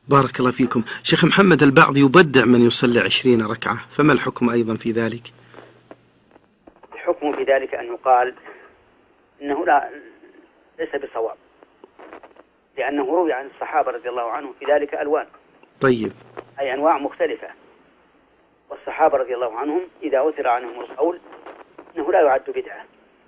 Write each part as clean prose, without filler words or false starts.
بارك الله فيكم. شيخ محمد، البعض يبدع من يصلي 20 ركعة، فما الحكم أيضا في ذلك؟ الحكم في ذلك أن يقال إنه ليس بصواب، لأنه روي عن الصحابة رضي الله عنهم في ذلك ألوان. طيب. أي أنواع مختلفة. والصحابة رضي الله عنهم إذا أثر عنهم القول إنه لا يعد بدعة.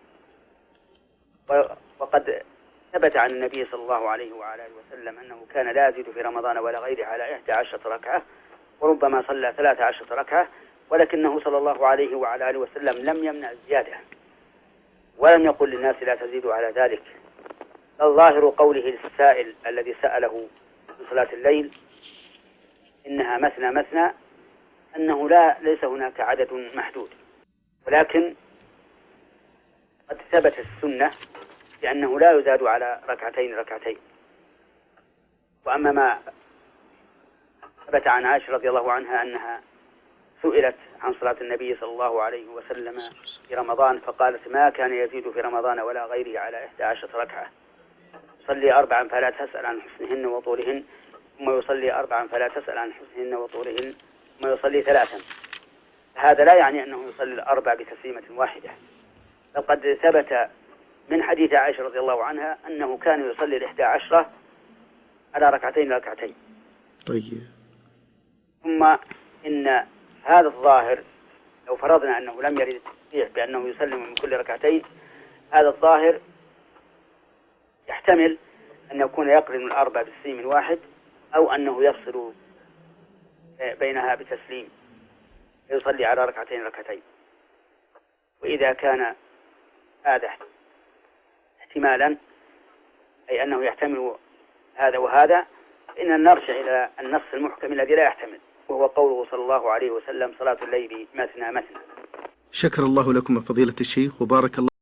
وقد ثبت عن النبي صلى الله عليه وعلى آله وسلم أنه كان لا يزيد في رمضان ولا غيره على 11 ركعة، وربما صلى 13 ركعة، ولكنه صلى الله عليه وعلى آله وسلم لم يمنع الزيادة، ولم يقل للناس لا تزيدوا على ذلك. الظاهر قوله للسائل الذي سأله من صلاة الليل إنها مثنى مثنى أنه ليس هناك عدد محدود، ولكن قد ثبت السنة لأنه لا يزاد على ركعتين. وأما ما ثبت عن عائشة رضي الله عنها أنها سئلت عن صلاة النبي صلى الله عليه وسلم في رمضان فقالت ما كان يزيد في رمضان ولا غيره على 11 ركعة، يصلي 4 فلا تسأل عن حسنهن وطولهن، ثم يصلي 4 فلا تسأل عن حسنهن وطولهن، ثم يصلي 3. هذا لا يعني أنه يصلي 4 بتسليمة واحدة، لقد ثبت من حديث عائشة رضي الله عنها أنه كان يصلي 11 على ركعتين. طيب. ثم إن هذا الظاهر لو فرضنا أنه لم يرد التصريح بأنه يسلم من كل ركعتين، هذا الظاهر يحتمل أن يكون يقرن 4 بتسليم واحد، أو أنه يفصل بينها بتسليم يصلي على ركعتين. وإذا كان هذا احتمالا، أي أنه يحتمل هذا وهذا، إن نرجع إلى النص المحكم الذي لا يحتمل، وهو قوله صلى الله عليه وسلم صلاة الليل مثنى مثنى. شكر الله لكم فضيلة الشيخ، وبارك الله